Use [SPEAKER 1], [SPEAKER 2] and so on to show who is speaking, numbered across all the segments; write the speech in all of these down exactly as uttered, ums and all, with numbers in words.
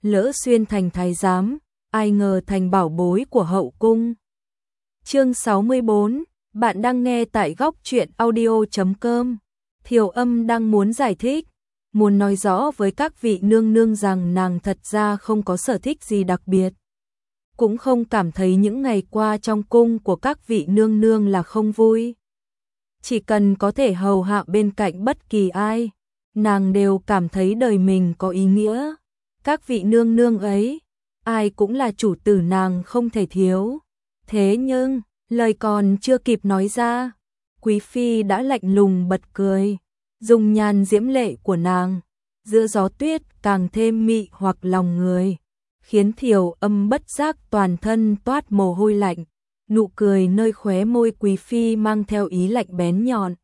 [SPEAKER 1] lỡ xuyên thành thái giám, ai ngờ thành bảo bối của hậu cung. Chương sáu mươi bốn, bạn đang nghe tại góc truyện audio chấm com. Thiều Âm đang muốn giải thích, muốn nói rõ với các vị nương nương rằng nàng thật ra không có sở thích gì đặc biệt. Cũng không cảm thấy những ngày qua trong cung của các vị nương nương là không vui. Chỉ cần có thể hầu hạ bên cạnh bất kỳ ai, nàng đều cảm thấy đời mình có ý nghĩa. Các vị nương nương ấy, ai cũng là chủ tử nàng không thể thiếu. Thế nhưng, lời còn chưa kịp nói ra, Quý Phi đã lạnh lùng bật cười, dùng nhan diễm lệ của nàng, giữa gió tuyết càng thêm mị hoặc lòng người, khiến Thiều Âm bất giác toàn thân toát mồ hôi lạnh, nụ cười nơi khóe môi Quý Phi mang theo ý lạnh bén nhọn.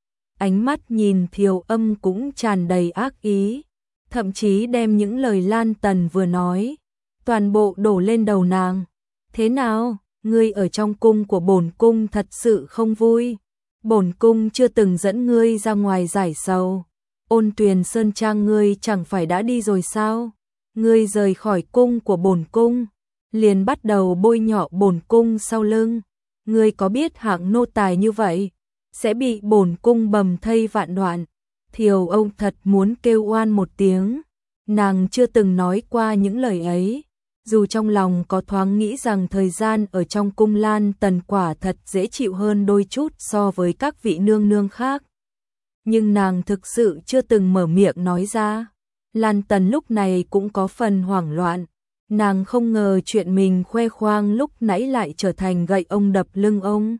[SPEAKER 1] Ánh mắt nhìn Thiều Âm cũng tràn đầy ác ý, thậm chí đem những lời Lan Tần vừa nói, toàn bộ đổ lên đầu nàng. Thế nào, ngươi ở trong cung của bổn cung thật sự không vui? Bổn cung chưa từng dẫn ngươi ra ngoài giải sầu. Ôn Tuyền Sơn Trang ngươi chẳng phải đã đi rồi sao? Ngươi rời khỏi cung của bổn cung, liền bắt đầu bôi nhọ bổn cung sau lưng. Ngươi có biết hạng nô tài như vậy sẽ bị bổn cung bầm thây vạn đoạn? Thiều Âm thật muốn kêu oan một tiếng, nàng chưa từng nói qua những lời ấy, dù trong lòng có thoáng nghĩ rằng thời gian ở trong cung Lan Tần quả thật dễ chịu hơn đôi chút so với các vị nương nương khác. Nhưng nàng thực sự chưa từng mở miệng nói ra. Lan Tần lúc này cũng có phần hoảng loạn, nàng không ngờ chuyện mình khoe khoang lúc nãy lại trở thành gậy ông đập lưng ông.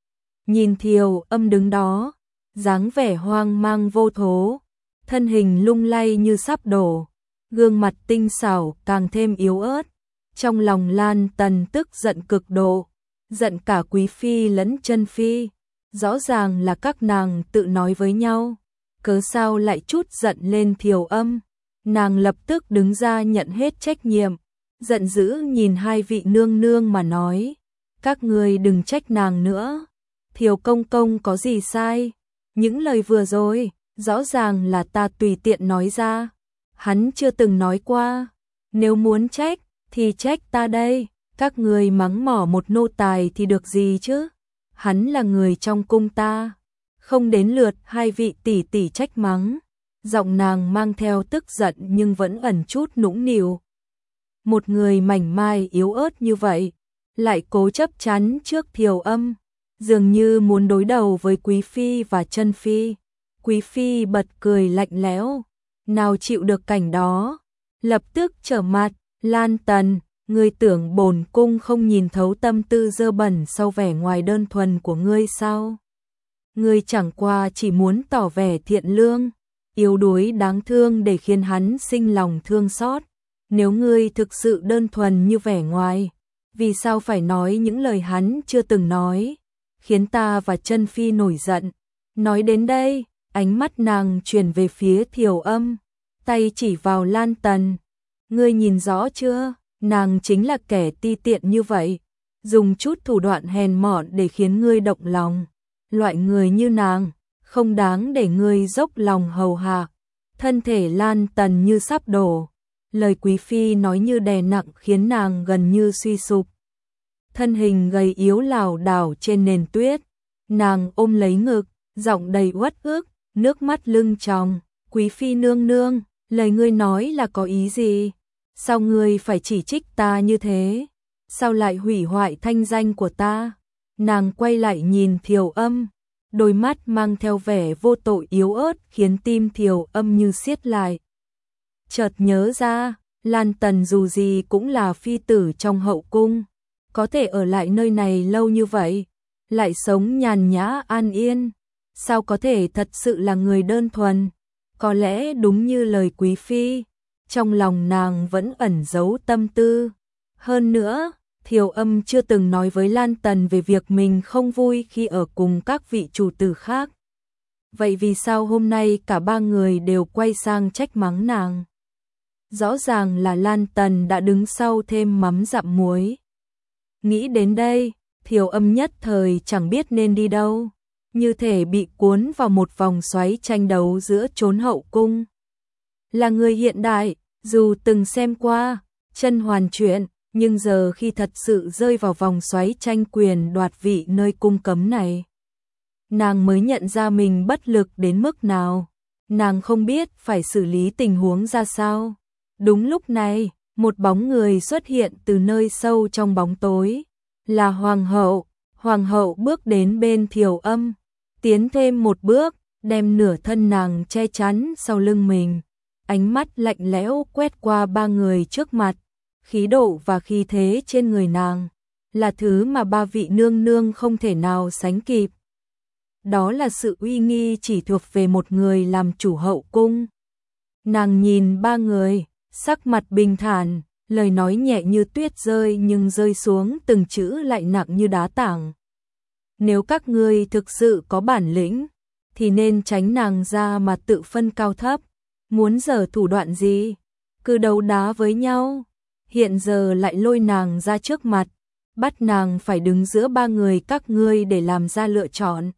[SPEAKER 1] Nhìn Thiều Âm đứng đó, dáng vẻ hoang mang vô thố, thân hình lung lay như sắp đổ, gương mặt tinh xảo càng thêm yếu ớt. Trong lòng Lan Tần tức giận cực độ, giận cả Quý Phi lẫn Chân Phi, rõ ràng là các nàng tự nói với nhau, cớ sao lại chút giận lên Thiều Âm. Nàng lập tức đứng ra nhận hết trách nhiệm, giận dữ nhìn hai vị nương nương mà nói, các ngươi đừng trách nàng nữa, Thiều công công có gì sai? Những lời vừa rồi, rõ ràng là ta tùy tiện nói ra, hắn chưa từng nói qua, nếu muốn trách, thì trách ta đây, các người mắng mỏ một nô tài thì được gì chứ? Hắn là người trong cung ta, không đến lượt hai vị tỷ tỷ trách mắng. Giọng nàng mang theo tức giận nhưng vẫn ẩn chút nũng nịu. Một người mảnh mai yếu ớt như vậy, lại cố chấp chắn trước Thiều Âm, dường như muốn đối đầu với Quý Phi và Chân Phi. Quý Phi bật cười lạnh lẽo, nào chịu được cảnh đó, lập tức trở mặt. Lan Tần, ngươi tưởng bổn cung không nhìn thấu tâm tư dơ bẩn sau vẻ ngoài đơn thuần của ngươi sao? Ngươi chẳng qua chỉ muốn tỏ vẻ thiện lương, yếu đuối đáng thương để khiến hắn sinh lòng thương xót. Nếu ngươi thực sự đơn thuần như vẻ ngoài, vì sao phải nói những lời hắn chưa từng nói, khiến ta và Chân Phi nổi giận. Nói đến đây, ánh mắt nàng chuyển về phía Thiều Âm, tay chỉ vào Lan Tần. Ngươi nhìn rõ chưa, nàng chính là kẻ ti tiện như vậy, dùng chút thủ đoạn hèn mọn để khiến ngươi động lòng. Loại người như nàng, không đáng để ngươi dốc lòng hầu hạ. Thân thể Lan Tần như sắp đổ, lời Quý Phi nói như đè nặng khiến nàng gần như suy sụp. Thân hình gầy yếu lảo đảo trên nền tuyết, nàng ôm lấy ngực, giọng đầy uất ức, nước mắt lưng tròng. Quý Phi nương nương, lời ngươi nói là có ý gì? Sao ngươi phải chỉ trích ta như thế? Sao lại hủy hoại thanh danh của ta? Nàng quay lại nhìn Thiều Âm, đôi mắt mang theo vẻ vô tội yếu ớt khiến tim Thiều Âm như siết lại. Chợt nhớ ra, Lan Tần dù gì cũng là phi tử trong hậu cung, có thể ở lại nơi này lâu như vậy, lại sống nhàn nhã an yên, sao có thể thật sự là người đơn thuần? Có lẽ đúng như lời Quý Phi, trong lòng nàng vẫn ẩn giấu tâm tư. Hơn nữa, Thiều Âm chưa từng nói với Lan Tần về việc mình không vui khi ở cùng các vị chủ tử khác. Vậy vì sao hôm nay cả ba người đều quay sang trách mắng nàng? Rõ ràng là Lan Tần đã đứng sau thêm mắm dặm muối. Nghĩ đến đây, Thiều Âm nhất thời chẳng biết nên đi đâu, như thể bị cuốn vào một vòng xoáy tranh đấu giữa chốn hậu cung. Là người hiện đại, Dù từng xem qua Chân Hoàn truyện, nhưng giờ khi thật sự rơi vào vòng xoáy tranh quyền đoạt vị nơi cung cấm này, nàng mới nhận ra mình bất lực đến mức nào. Nàng không biết phải xử lý tình huống ra sao. Đúng lúc này, một bóng người xuất hiện từ nơi sâu trong bóng tối. Là Hoàng hậu. Hoàng hậu bước đến bên Thiều Âm, tiến thêm một bước, đem nửa thân nàng che chắn sau lưng mình. Ánh mắt lạnh lẽo quét qua ba người trước mặt. Khí độ và khí thế trên người nàng là thứ mà ba vị nương nương không thể nào sánh kịp. Đó là sự uy nghi chỉ thuộc về một người làm chủ hậu cung. Nàng nhìn ba người, sắc mặt bình thản, lời nói nhẹ như tuyết rơi nhưng rơi xuống từng chữ lại nặng như đá tảng. Nếu các ngươi thực sự có bản lĩnh, thì nên tránh nàng ra mà tự phân cao thấp. Muốn giở thủ đoạn gì? Cứ đấu đá với nhau. Hiện giờ lại lôi nàng ra trước mặt, bắt nàng phải đứng giữa ba người các ngươi để làm ra lựa chọn.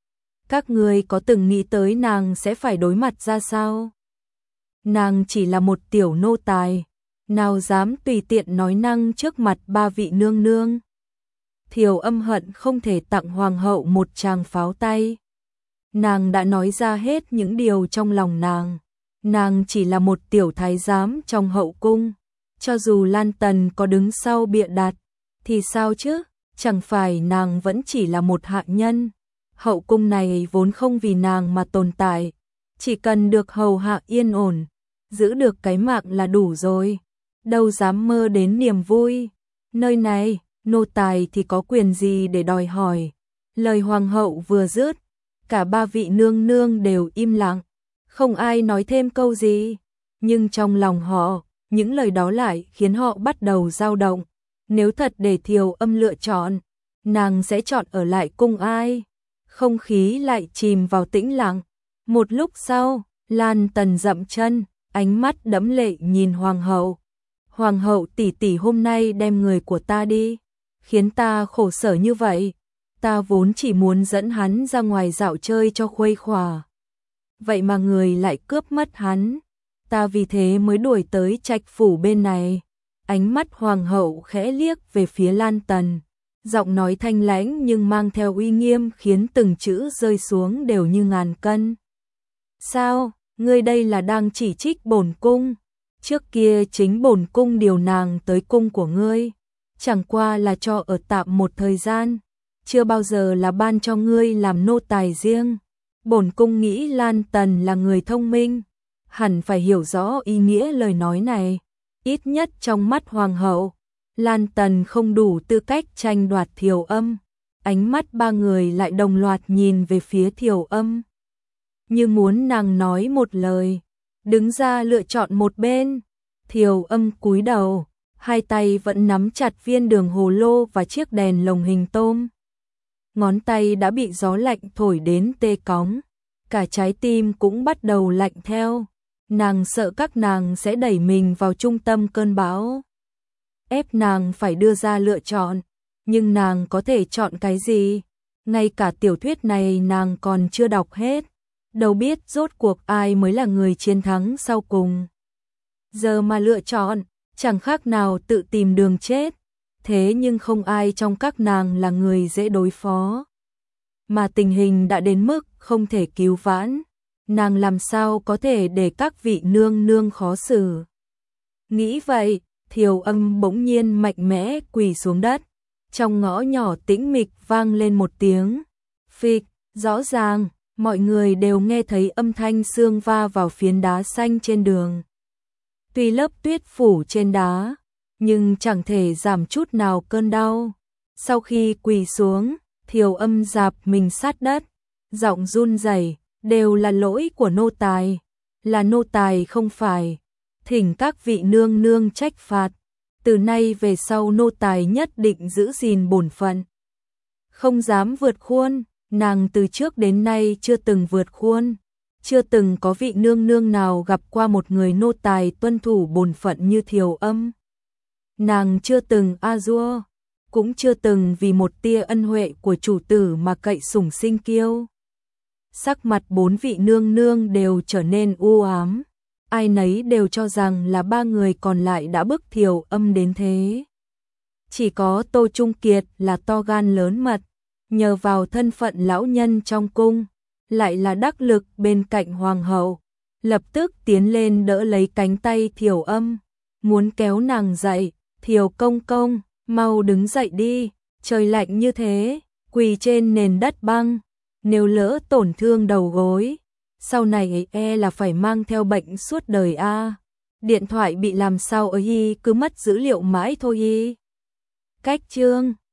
[SPEAKER 1] Các ngươi có từng nghĩ tới nàng sẽ phải đối mặt ra sao? Nàng chỉ là một tiểu nô tài, nào dám tùy tiện nói năng trước mặt ba vị nương nương. Thiều Âm hận không thể tặng hoàng hậu một tràng pháo tay. Nàng đã nói ra hết những điều trong lòng nàng. Nàng chỉ là một tiểu thái giám trong hậu cung. Cho dù Lan Tần có đứng sau bịa đặt, thì sao chứ? Chẳng phải nàng vẫn chỉ là một hạ nhân. Hậu cung này vốn không vì nàng mà tồn tại. Chỉ cần được hầu hạ yên ổn, giữ được cái mạng là đủ rồi. Đâu dám mơ đến niềm vui. Nơi này, nô tài thì có quyền gì để đòi hỏi. Lời hoàng hậu vừa dứt, cả ba vị nương nương đều im lặng. Không ai nói thêm câu gì. Nhưng trong lòng họ, những lời đó lại khiến họ bắt đầu dao động. Nếu thật để Thiều Âm lựa chọn, nàng sẽ chọn ở lại cung ai? Không khí lại chìm vào tĩnh lặng. Một lúc sau, Lan Tần dậm chân, ánh mắt đẫm lệ nhìn hoàng hậu. Hoàng hậu tỷ tỷ hôm nay đem người của ta đi, khiến ta khổ sở như vậy. Ta vốn chỉ muốn dẫn hắn ra ngoài dạo chơi cho khuây khỏa. Vậy mà người lại cướp mất hắn. Ta vì thế mới đuổi tới trạch phủ bên này. Ánh mắt hoàng hậu khẽ liếc về phía Lan Tần. Giọng nói thanh lãnh nhưng mang theo uy nghiêm khiến từng chữ rơi xuống đều như ngàn cân. Sao, ngươi đây là đang chỉ trích bổn cung? Trước kia chính bổn cung điều nàng tới cung của ngươi. Chẳng qua là cho ở tạm một thời gian. Chưa bao giờ là ban cho ngươi làm nô tài riêng. Bổn cung nghĩ Lan Tần là người thông minh, hẳn phải hiểu rõ ý nghĩa lời nói này. Ít nhất trong mắt hoàng hậu, Lan Tần không đủ tư cách tranh đoạt Thiều Âm. Ánh mắt ba người lại đồng loạt nhìn về phía Thiều Âm, như muốn nàng nói một lời, đứng ra lựa chọn một bên. Thiều Âm cúi đầu, hai tay vẫn nắm chặt viên đường hồ lô và chiếc đèn lồng hình tôm. Ngón tay đã bị gió lạnh thổi đến tê cóng, cả trái tim cũng bắt đầu lạnh theo. Nàng sợ các nàng sẽ đẩy mình vào trung tâm cơn bão, ép nàng phải đưa ra lựa chọn. Nhưng nàng có thể chọn cái gì? Ngay cả tiểu thuyết này nàng còn chưa đọc hết, đâu biết rốt cuộc ai mới là người chiến thắng sau cùng. Giờ mà lựa chọn, chẳng khác nào tự tìm đường chết. Thế nhưng không ai trong các nàng là người dễ đối phó. Mà tình hình đã đến mức không thể cứu vãn. Nàng làm sao có thể để các vị nương nương khó xử. Nghĩ vậy, Thiều Âm bỗng nhiên mạnh mẽ quỳ xuống đất. Trong ngõ nhỏ tĩnh mịch vang lên một tiếng phịch. Rõ ràng, mọi người đều nghe thấy âm thanh xương va vào phiến đá xanh trên đường. Tuy lớp tuyết phủ trên đá, nhưng chẳng thể giảm chút nào cơn đau. Sau khi quỳ xuống, Thiều Âm dạp mình sát đất, giọng run rẩy, đều là lỗi của nô tài, là nô tài không phải. Thỉnh các vị nương nương trách phạt, từ nay về sau nô tài nhất định giữ gìn bổn phận. Không dám vượt khuôn, nàng từ trước đến nay chưa từng vượt khuôn. Chưa từng có vị nương nương nào gặp qua một người nô tài tuân thủ bổn phận như Thiều Âm. Nàng chưa từng a dua, cũng chưa từng vì một tia ân huệ của chủ tử mà cậy sủng sinh kiêu. Sắc mặt bốn vị nương nương đều trở nên u ám. ai nấy đều cho rằng là ba người còn lại đã bức Thiều Âm đến thế. Chỉ có Tô Trung Kiệt là to gan lớn mật, nhờ vào thân phận lão nhân trong cung, lại là đắc lực bên cạnh hoàng hậu, lập tức tiến lên đỡ lấy cánh tay Thiều Âm, muốn kéo nàng dậy. Thiều công công, mau đứng dậy đi, trời lạnh như thế, quỳ trên nền đất băng, nếu lỡ tổn thương đầu gối, sau này e là phải mang theo bệnh suốt đời a. Điện thoại bị làm sao ấy, cứ mất dữ liệu mãi thôi y. Cách chương